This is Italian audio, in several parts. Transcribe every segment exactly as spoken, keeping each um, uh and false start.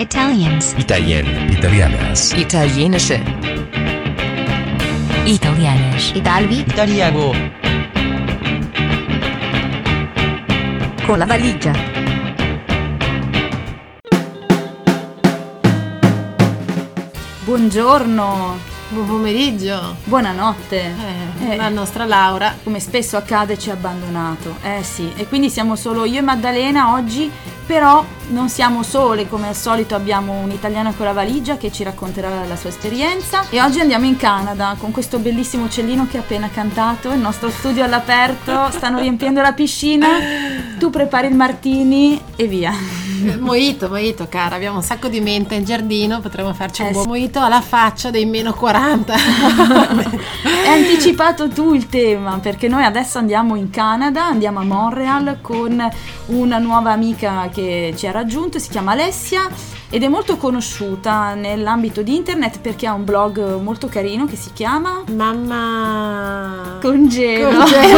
Italians. Italien. Italianas. Italienische. Italianisch. Italvi. Italiano. Con la valigia. Buongiorno. Buon pomeriggio. Buonanotte. Eh, la nostra Laura, come spesso accade, ci ha abbandonato. Eh sì, e quindi siamo solo io e Maddalena oggi, però non siamo sole, come al solito abbiamo un'italiana con la valigia che ci racconterà la sua esperienza e oggi andiamo in Canada con questo bellissimo uccellino che ha appena cantato, il nostro studio all'aperto, stanno riempiendo la piscina, tu prepari il martini e via. Mojito, mojito cara, abbiamo un sacco di menta in giardino, potremmo farci Eh un buon sì. mojito alla faccia dei meno quaranta. Hai anticipato tu il tema, perché noi adesso andiamo in Canada, andiamo a Montreal con una nuova amica che ci ha raggiunto, si chiama Alessia ed è molto conosciuta nell'ambito di internet perché ha un blog molto carino che si chiama Mamma Congelo. Congelo.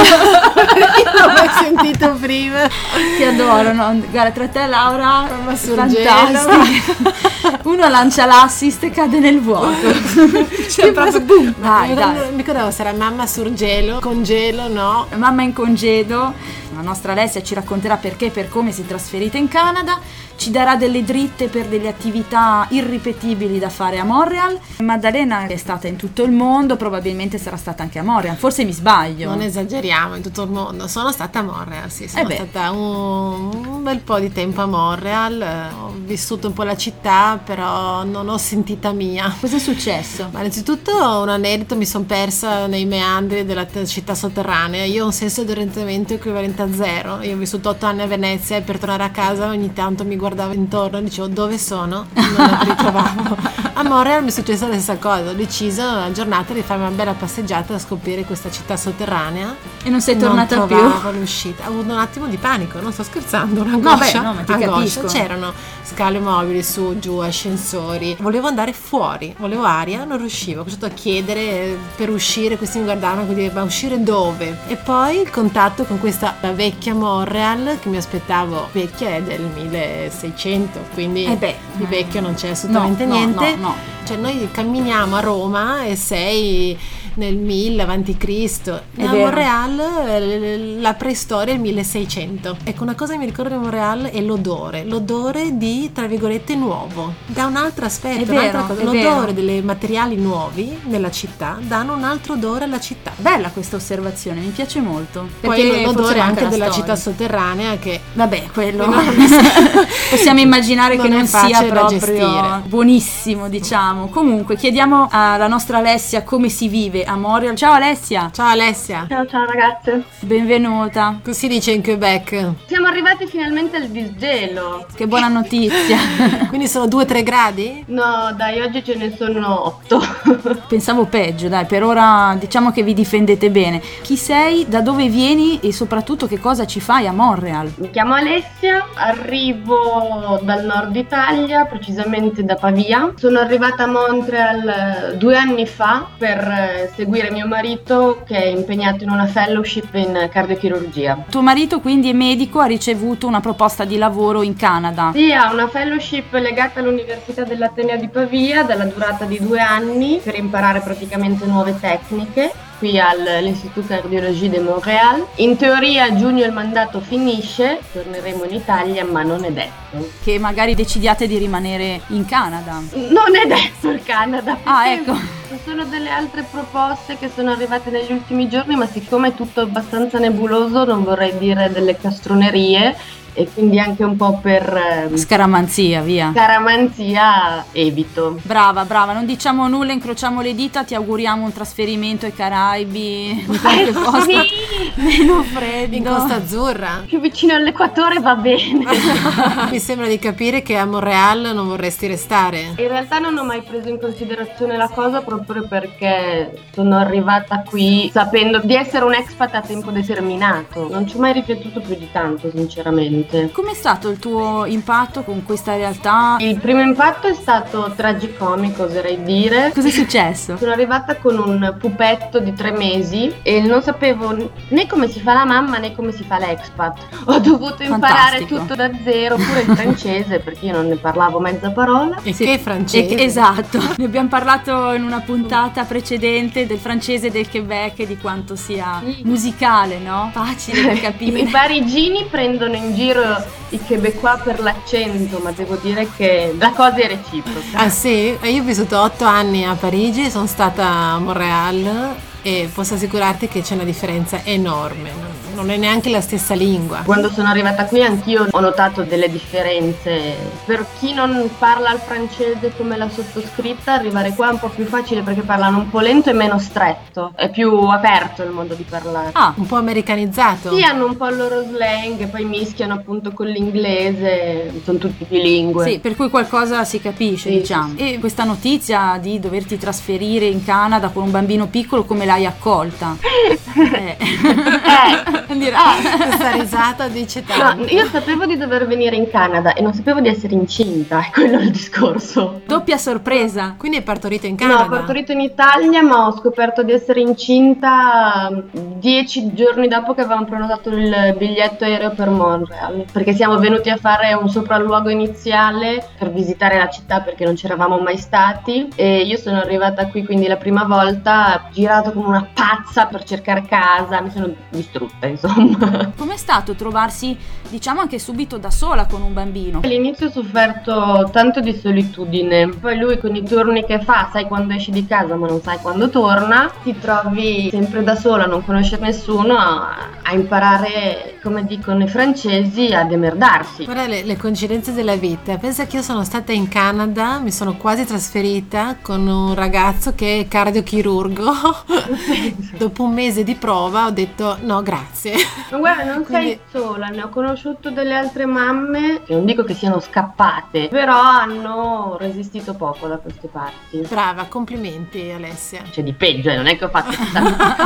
Io l'avevo sentito prima. Ti adoro, no? Guarda, tra te e Laura Mamma Surgelo. fantastico. Uno lancia l'assist e cade nel vuoto. Cioè, proprio boom. Vai, non, dai. non mi ricordavo se era mamma Surgelo, congelo, no? Mamma in congedo. La nostra Alessia ci racconterà perché e per come si è trasferita in Canada, ci darà delle dritte per delle attività irripetibili da fare a Montreal. Maddalena è stata in tutto il mondo, probabilmente sarà stata anche a Montreal, forse mi sbaglio. Non esageriamo, in tutto il mondo. Sono stata a Montreal, sì, sono Eh beh. stata un, un bel po' di tempo a Montreal, eh, ho vissuto un po' la città, però non ho sentita mia. Cosa è successo? Ma innanzitutto un aneddoto, mi sono persa nei meandri della t- città sotterranea. Io ho un senso di orientamento equivalente a zero. Io ho vissuto otto anni a Venezia e per tornare a casa ogni tanto mi guardavo intorno e dicevo dove sono? Non la ritrovavo. A Montreal mi è successa la stessa cosa, ho deciso una giornata di farmi una bella passeggiata a scoprire questa città sotterranea. E non sei tornata non più? trovavo l'uscita. Ho avuto un attimo di panico, non sto scherzando, No, un'angoscia. beh, no, ma ti angoscia. capisco. C'erano scale mobili su, giù, ascensori. Volevo andare fuori, volevo aria, non riuscivo. Ho cominciato a chiedere per uscire, questi mi guardavano e dicevo, ma uscire dove? E poi il contatto con questa vecchia Montreal che mi aspettavo, vecchia è del milleseicento, quindi Eh beh, di vecchio non c'è assolutamente no, no, niente. no, no. Cioè noi camminiamo a Roma e sei nel mille avanti Cristo. È A vero. Montreal eh, la preistoria è il milleseicento. Ecco, una cosa che mi ricordo di Montreal è l'odore, l'odore di, tra virgolette, nuovo. Da un altro aspetto, È un'altra vero, cosa. è L'odore vero. dei materiali nuovi nella città danno un altro odore alla città. Bella questa osservazione, mi piace molto. Poi Perché forse l'odore manca anche la della storia. città sotterranea che Vabbè, quello Non possiamo immaginare non che è non sia facile da proprio gestire. buonissimo, diciamo. Comunque, chiediamo alla nostra Alessia come si vive a Montreal. Ciao Alessia, Ciao Alessia, Ciao ciao ragazze, benvenuta. cosa si dice in Quebec? siamo arrivati finalmente al disgelo. Che buona notizia. Quindi sono due tre gradi? No dai, oggi ce ne sono otto. Pensavo peggio, dai, per ora diciamo che vi difendete bene. Chi sei, da dove vieni e soprattutto che cosa ci fai a Montreal? Mi chiamo Alessia, arrivo dal nord Italia, precisamente da Pavia. Sono arrivata a Montreal eh, due anni fa per eh, seguire mio marito che è impegnato in una fellowship in cardiochirurgia. Tuo marito quindi è medico, ha ricevuto una proposta di lavoro in Canada. Sì, ha una fellowship legata all'Università dell'Ateneo di Pavia dalla durata di due anni per imparare praticamente nuove tecniche qui all'Institut Cardiologie de Montréal. In teoria a giugno il mandato finisce, torneremo in Italia, ma non è detto. Che magari decidiate di rimanere in Canada. Non è detto il Canada. Ah, perché ecco. Ci sono delle altre proposte che sono arrivate negli ultimi giorni, ma siccome è tutto abbastanza nebuloso non vorrei dire delle castronerie e quindi anche un po' per ehm, Scaramanzia, via. scaramanzia evito. Brava, brava, non diciamo nulla, incrociamo le dita, ti auguriamo un trasferimento ai Caraibi, in qualche Eh, posto sì! meno freddo. In Costa Azzurra? Più vicino all'equatore va bene. Mi sembra di capire che a Montreal non vorresti restare. In realtà non ho mai preso in considerazione la cosa proprio perché sono arrivata qui sapendo di essere un expat a tempo determinato. Non ci ho mai riflettuto più di tanto, sinceramente. assolutamente. Com'è stato il tuo impatto con questa realtà? Il primo impatto è stato tragicomico, oserei dire. Cos'è successo? Sono arrivata con un pupetto di tre mesi e non sapevo né come si fa la mamma né come si fa l'expat. Ho dovuto imparare Fantastico. tutto da zero, pure il francese, perché io non ne parlavo mezza parola. E Sì. che francese. E- esatto, ne abbiamo parlato in una puntata precedente del francese del Quebec e di quanto sia Sì. musicale, no? Facile da capire. I parigini prendono in giro i québécois per l'accento, ma devo dire che la cosa è reciproca. Ah sì? Io ho vissuto otto anni a Parigi, sono stata a Montréal e posso assicurarti che c'è una differenza enorme, non- non è neanche la stessa lingua. Quando sono arrivata qui anch'io ho notato delle differenze. Per chi non parla il francese come la sottoscritta, arrivare qua è un po' più facile perché parlano un po' lento e meno stretto. È più aperto il modo di parlare. Ah, Un po' americanizzato? Sì, hanno un po' il loro slang e poi mischiano appunto con l'inglese, sono tutti bilingue. sì, per cui qualcosa si capisce, Sì, diciamo. sì, E questa notizia di doverti trasferire in Canada con un bambino piccolo, come l'hai accolta? Eh. Eh, Dire- Questa risata dice no, tanto. io sapevo di dover venire in Canada e non sapevo di essere incinta, è quello il discorso. Doppia sorpresa. Quindi hai partorito in No, Canada? ho partorito in Italia, ma ho scoperto di essere incinta dieci giorni dopo che avevamo prenotato il biglietto aereo per Montreal, perché siamo venuti a fare un sopralluogo iniziale per visitare la città perché non c'eravamo mai stati e io sono arrivata qui quindi la prima volta, girato come una pazza per cercare casa, mi sono distrutta insomma. Com'è stato trovarsi, diciamo, anche subito da sola con un bambino? All'inizio ho sofferto tanto di solitudine, poi lui con i turni che fa, sai quando esci di casa ma non sai quando torna, ti trovi sempre da sola, non conosce nessuno, a, a imparare, come dicono i francesi, ad emerdarsi. Guarda le, le coincidenze della vita. Pensa che io sono stata in Canada, mi sono quasi trasferita con un ragazzo che è cardiochirurgo. Dopo un mese di prova ho detto no grazie. Ma guarda, non Quindi- sei sola, ne ho conosciuto delle altre mamme, che non dico che siano scappate, però hanno resistito poco da queste parti. Brava, complimenti Alessia. C'è di peggio, eh, non è che ho fatto chissà.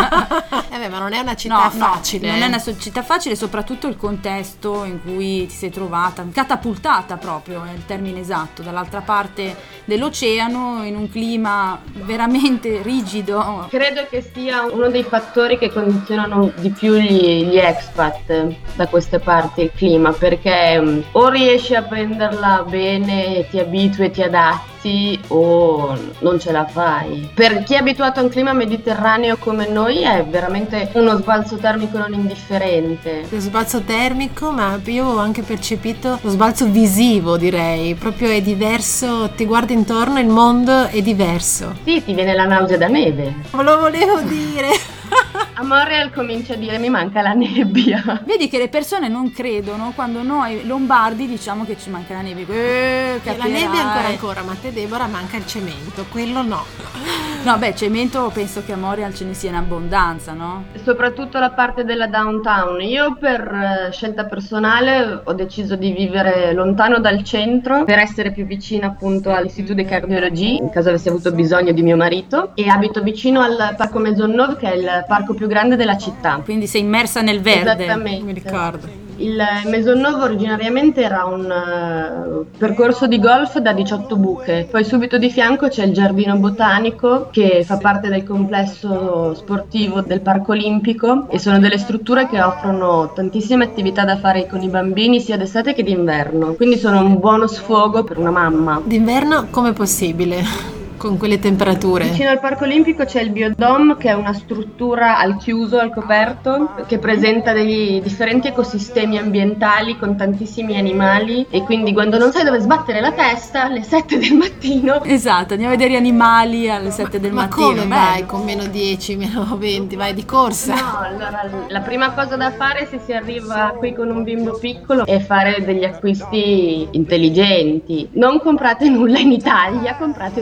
Eh beh, ma non è una città No, no, facile. non eh. è una so- città facile, soprattutto il contesto in cui ti sei trovata, catapultata proprio, è il termine esatto, dall'altra parte dell'oceano, in un clima veramente rigido. Credo che sia uno dei fattori che condizionano di più gli, gli expat da queste parti, il clima, perché um, o riesci a prenderla bene, ti abitui e ti adatti, o non ce la fai. Per chi è abituato a un clima mediterraneo come noi è veramente uno sbalzo termico non indifferente. Lo sbalzo termico, ma io ho anche percepito lo sbalzo visivo, direi. Proprio è diverso, ti guardi intorno, il mondo è diverso. Sì, ti viene la nausea da neve. Lo volevo dire. A Montreal comincia a dire mi manca la nebbia. Vedi che le persone non credono quando noi lombardi diciamo che ci manca la neve. Eh, La capirai. neve ancora ancora, ma a te Deborah manca il cemento, quello no. No, beh, cemento penso che a Montreal ce ne sia in abbondanza, no? Soprattutto la parte della downtown. Io per eh, scelta personale ho deciso di vivere lontano dal centro per essere più vicina appunto all'Istituto di Cardiologie, in caso avessi avuto bisogno di mio marito, e abito vicino al Parco Maisonneuve, che è il parco più grande della città. Quindi sei immersa nel verde. Esattamente. Mi ricordo. Il Maisonneuve originariamente era un eh, percorso di golf da diciotto buche, poi subito di fianco c'è il giardino botanico che fa parte del complesso sportivo del Parco Olimpico e sono delle strutture che offrono tantissime attività da fare con i bambini sia d'estate che d'inverno, quindi sono un buono sfogo per una mamma. D'inverno com'è possibile? Con quelle temperature? Vicino al Parco Olimpico c'è il Biodome, che è una struttura al chiuso, al coperto, che presenta dei differenti ecosistemi ambientali con tantissimi animali e quindi quando non sai dove sbattere la testa alle sette del mattino. Esatto, andiamo a vedere gli animali alle sette del Ma mattino. come bello. vai con meno dieci, meno venti? Vai di corsa? No, allora la prima cosa da fare se si arriva qui con un bimbo piccolo è fare degli acquisti intelligenti. Non comprate nulla in Italia, comprate tutto qui.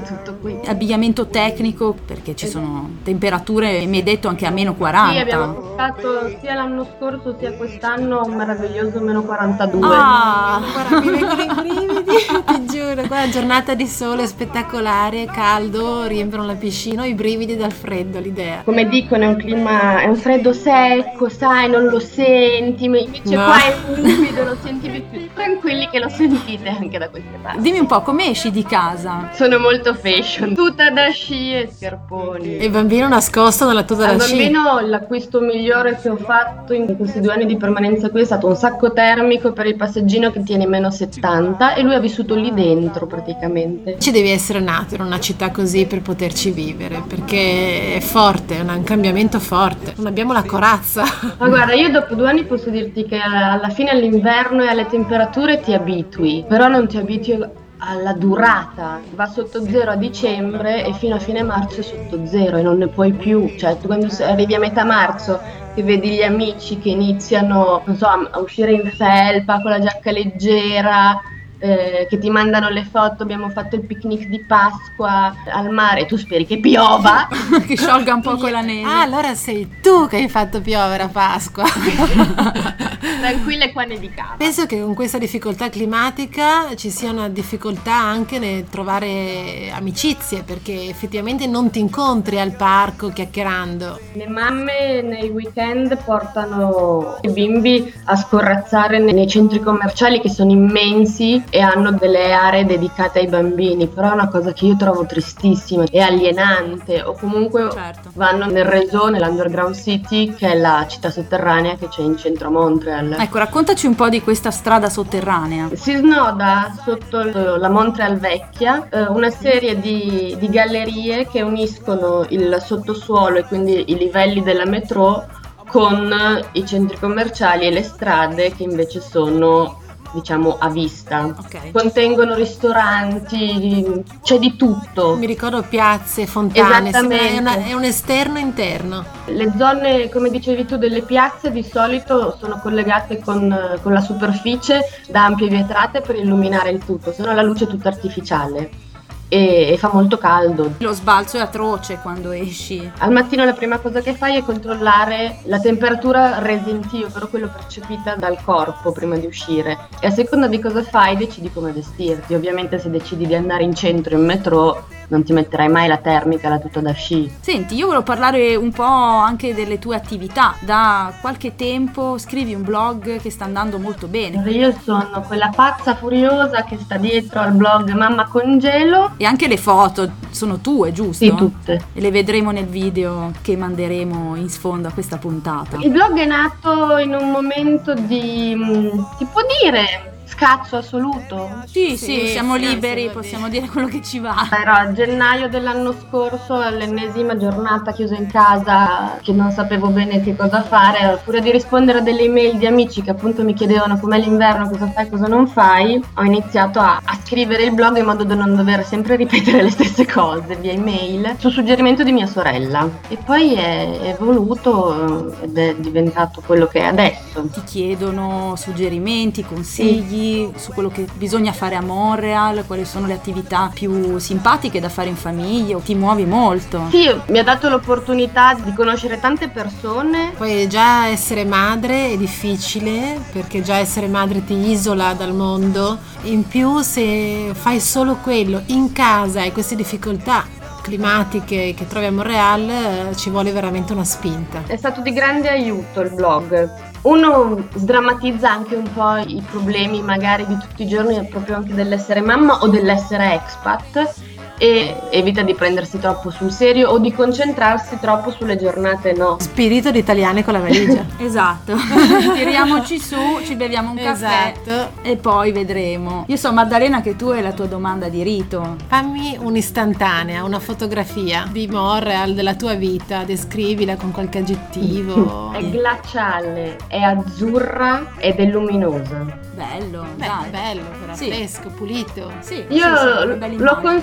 abbigliamento tecnico, perché ci sono temperature, mi hai detto, anche a meno quaranta. Sì, abbiamo stato sia l'anno scorso sia quest'anno un meraviglioso meno quarantadue. Ah, Guarda, mi vengono i brividi, ti giuro. Qua giornata di sole spettacolare, caldo, riempiono la piscina, i brividi dal freddo, l'idea. Come dicono, è un clima, è un freddo secco, sai, non lo senti, ma invece No. qua è umido, lo senti più. Tranquilli che lo sentite anche da queste parti. dimmi un po', come esci di casa? Sono molto fashion, tuta da sci e scarponi. E il bambino nascosto nella tuta Al da sci. bambino l'acquisto migliore che ho fatto in questi due anni di permanenza qui è stato un sacco termico per il passeggino che tiene meno settanta e lui ha vissuto lì dentro praticamente. Ci devi essere nato in una città così per poterci vivere, perché è forte, è un cambiamento forte. Non abbiamo la corazza. Ma guarda, io dopo due anni posso dirti che alla fine all'inverno e alle temperature ti abitui, però non ti abitui alla durata. Va sotto zero a dicembre e fino a fine marzo è sotto zero e non ne puoi più. Cioè tu quando arrivi a metà marzo che vedi gli amici che iniziano, non so, a uscire in felpa con la giacca leggera, eh, che ti mandano le foto, abbiamo fatto il picnic di Pasqua al mare e tu speri che piova. Che sciolga un po' con la neve. Ah, allora sei tu che hai fatto piovere a Pasqua. Tranquilla, qua nevicava. Penso che con questa difficoltà climatica ci sia una difficoltà anche nel trovare amicizie, perché effettivamente non ti incontri al parco chiacchierando. Le mamme nei weekend portano i bimbi a scorrazzare nei nei centri commerciali che sono immensi e hanno delle aree dedicate ai bambini, però è una cosa che io trovo tristissima e alienante. O comunque Certo. vanno nel Réseau, nell'Underground City, che è la città sotterranea che c'è in centro a Montreal. Ecco, raccontaci un po' di questa strada sotterranea. Si snoda sotto l- la Montreal Vecchia eh, una serie di, di gallerie che uniscono il sottosuolo e quindi i livelli della metro con i centri commerciali e le strade che invece sono, diciamo, a vista. Ok. Contengono ristoranti, c'è di tutto. Mi ricordo piazze, fontane, Esattamente. è, una- è un esterno interno. Le zone, come dicevi tu, delle piazze di solito sono collegate con, con la superficie da ampie vetrate per illuminare il tutto, se no la luce è tutta artificiale e, e fa molto caldo. Lo sbalzo è atroce quando esci. Al mattino la prima cosa che fai è controllare la temperatura resentio, però quello percepita dal corpo prima di uscire, e a seconda di cosa fai decidi come vestirti. Ovviamente se decidi di andare in centro in metro non ti metterai mai la termica, la tuta da sci. Senti, io volevo parlare un po' anche delle tue attività. Da qualche tempo scrivi un blog che sta andando molto bene. Io sono quella pazza furiosa che sta dietro al blog Mamma Congelo. E anche le foto sono tue, giusto? Sì, tutte. E le vedremo nel video che manderemo in sfondo a questa puntata. Il blog è nato in un momento di, mh, si può dire, scazzo assoluto. Sì, sì, Sì, siamo sì, liberi, si può possiamo dire quello che ci va. Era a gennaio dell'anno scorso, all'ennesima giornata chiusa in casa, che non sapevo bene che cosa fare, a furia di rispondere a delle email di amici che appunto mi chiedevano com'è l'inverno, cosa fai, cosa non fai, ho iniziato a, a scrivere il blog in modo da non dover sempre ripetere le stesse cose via email, su suggerimento di mia sorella. E poi è evoluto eh, ed è diventato quello che è adesso. Ti chiedono suggerimenti, consigli su quello che bisogna fare a Montreal, quali sono le attività più simpatiche da fare in famiglia. Ti muovi molto. Sì, mi ha dato l'opportunità di conoscere tante persone. Poi già essere madre è difficile, perché già essere madre ti isola dal mondo. In più, se fai solo quello in casa e queste difficoltà climatiche che trovi a Montreal, eh, ci vuole veramente una spinta. È stato di grande aiuto il blog. Uno sdrammatizza anche un po' i problemi magari di tutti i giorni, proprio anche dell'essere mamma o dell'essere expat, e evita di prendersi troppo sul serio o di concentrarsi troppo sulle giornate no. Spirito di italiane con la valigia. Esatto. Tiriamoci su, ci beviamo un caffè Esatto. e poi vedremo. Io so, Maddalena, che tu hai la tua domanda di rito. Fammi un'istantanea, una fotografia di Montreal, della tua vita, descrivila con qualche aggettivo. È glaciale, è azzurra ed è luminosa. Bello, Beh, dai. bello, però Sì. fresco, pulito. Sì, Io sì, sì, una bella lo immagine. consiglio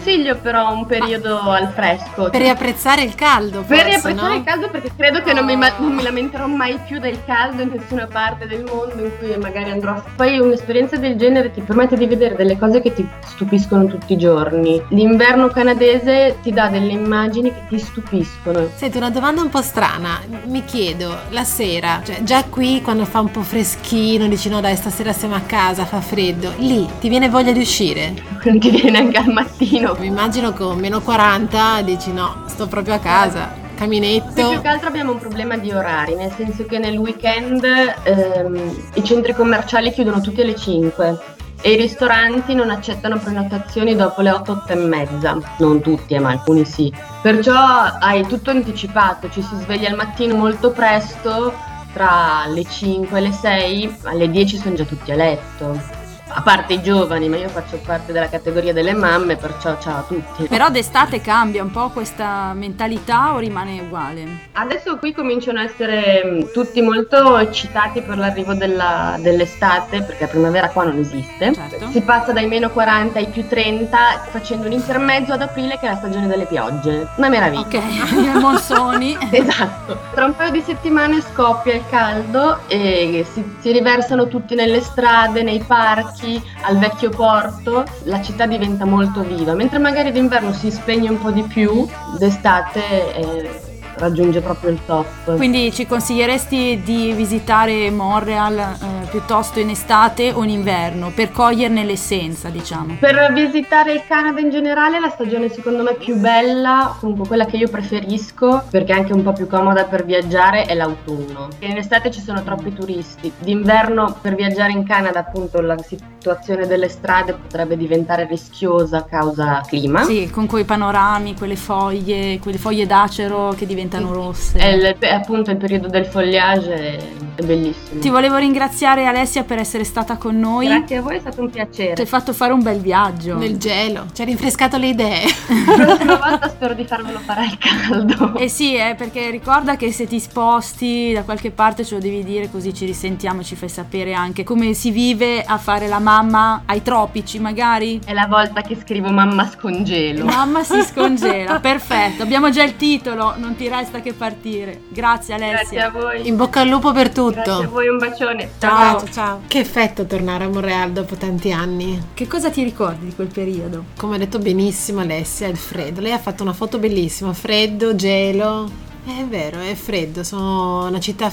però un periodo al fresco. Per riapprezzare il caldo, Per forse, riapprezzare no? il caldo, perché credo che non mi, ma- non mi lamenterò mai più del caldo in nessuna parte del mondo in cui magari andrò. Poi un'esperienza del genere ti permette di vedere delle cose che ti stupiscono tutti i giorni. L'inverno canadese ti dà delle immagini che ti stupiscono. Senti, una domanda un po' strana. Mi chiedo, la sera, cioè già qui quando fa un po' freschino, dici no dai, stasera siamo a casa, fa freddo, lì ti viene voglia di uscire? Non ti viene anche al mattino. Mi immagino con meno quaranta dici no, sto proprio a casa, Sì, caminetto. più che altro abbiamo un problema di orari, nel senso che nel weekend ehm, i centri commerciali chiudono tutti alle cinque e i ristoranti non accettano prenotazioni dopo le otto, otto e mezza. Non tutti, eh, ma alcuni sì. Perciò hai tutto anticipato, ci si sveglia al mattino molto presto, tra le cinque e le sei, alle dieci sono già tutti a letto. A parte i giovani, ma io faccio parte della categoria delle mamme, perciò ciao a tutti. Però d'estate cambia un po' questa mentalità o rimane uguale? Adesso qui cominciano a essere mh, tutti molto eccitati per l'arrivo della- dell'estate, perché la primavera qua non esiste. Certo. Si passa dai meno quaranta ai più trenta, facendo un intermezzo ad aprile che è la stagione delle piogge. Una meraviglia. Ok, i monsoni. Esatto. Tra un paio di settimane scoppia il caldo e si, si riversano tutti nelle strade, nei parchi, al vecchio porto. La città diventa molto viva, mentre magari d'inverno si spegne un po' di più, d'estate eh, raggiunge proprio il top. Quindi ci consiglieresti di visitare Montreal eh, piuttosto in estate o in inverno per coglierne l'essenza, diciamo? Per visitare il Canada in generale, la stagione secondo me più bella, comunque quella che io preferisco, perché è anche un po' più comoda per viaggiare, è l'autunno. In estate ci sono troppi turisti. D'inverno per viaggiare in Canada, appunto, la situazione delle strade potrebbe diventare rischiosa a causa clima. Sì, con quei panorami, quelle foglie, quelle foglie d'acero che diventano rosse. È, il- è appunto il periodo del foliage, è, è bellissimo. Ti volevo ringraziare Alessia per essere stata con noi. Grazie a voi, è stato un piacere. Ti hai fatto fare un bel viaggio. Nel gelo, ci ha rinfrescato le idee. La prossima volta spero di farvelo fare al caldo. Eh sì, eh, perché ricorda che se ti sposti da qualche parte ce lo devi dire, così ci risentiamo e ci fai sapere anche come si vive a fare la mamma ai tropici magari. È la volta che scrivo mamma scongelo. Mamma si scongela, perfetto, abbiamo già il titolo, non ti resta che partire. Grazie Grazie Alessia. a voi. In bocca al lupo per tutto. Grazie a voi, un bacione. Ciao. Ciao, ciao. Che effetto tornare a Montreal dopo tanti anni. Che cosa ti ricordi di quel periodo? Come ha detto benissimo Alessia, il freddo. Lei ha fatto una foto bellissima, freddo, gelo. È vero, è freddo, sono una città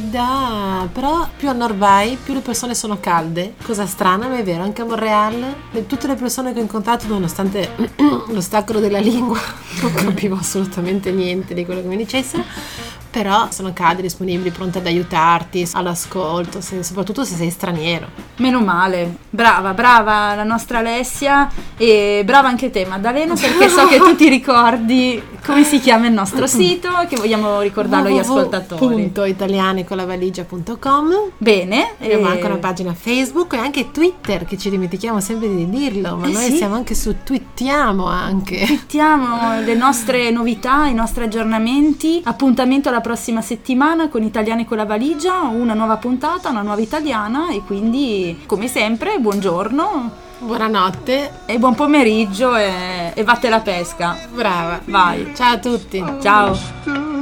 fredda, però più a nord vai, più le persone sono calde. Cosa strana, ma è vero, anche a Montreal, le- tutte le persone che ho incontrato, nonostante l'ostacolo della lingua, non capivo assolutamente niente di quello che mi dicessero, però sono calde, disponibili, pronte ad aiutarti, all'ascolto, se- soprattutto se sei straniero. Meno male, brava, brava la nostra Alessia e brava anche te Maddalena, perché so che tu ti ricordi come si chiama il nostro sito, che vogliamo ricordarlo agli ascoltatori. punto italiani con la valigia punto com. Bene, Abbiamo e- anche una pagina Facebook e anche Twitter, che ci dimentichiamo sempre di dirlo, ma Eh noi sì. siamo anche su Twittiamo anche. Mettiamo le nostre novità, i nostri aggiornamenti. Appuntamento alla prossima settimana con Italiani con la valigia, una nuova puntata, una nuova italiana e quindi come sempre buongiorno Buonanotte, e buon pomeriggio e, e vatte la pesca. brava. Vai. Ciao a tutti. Ciao. to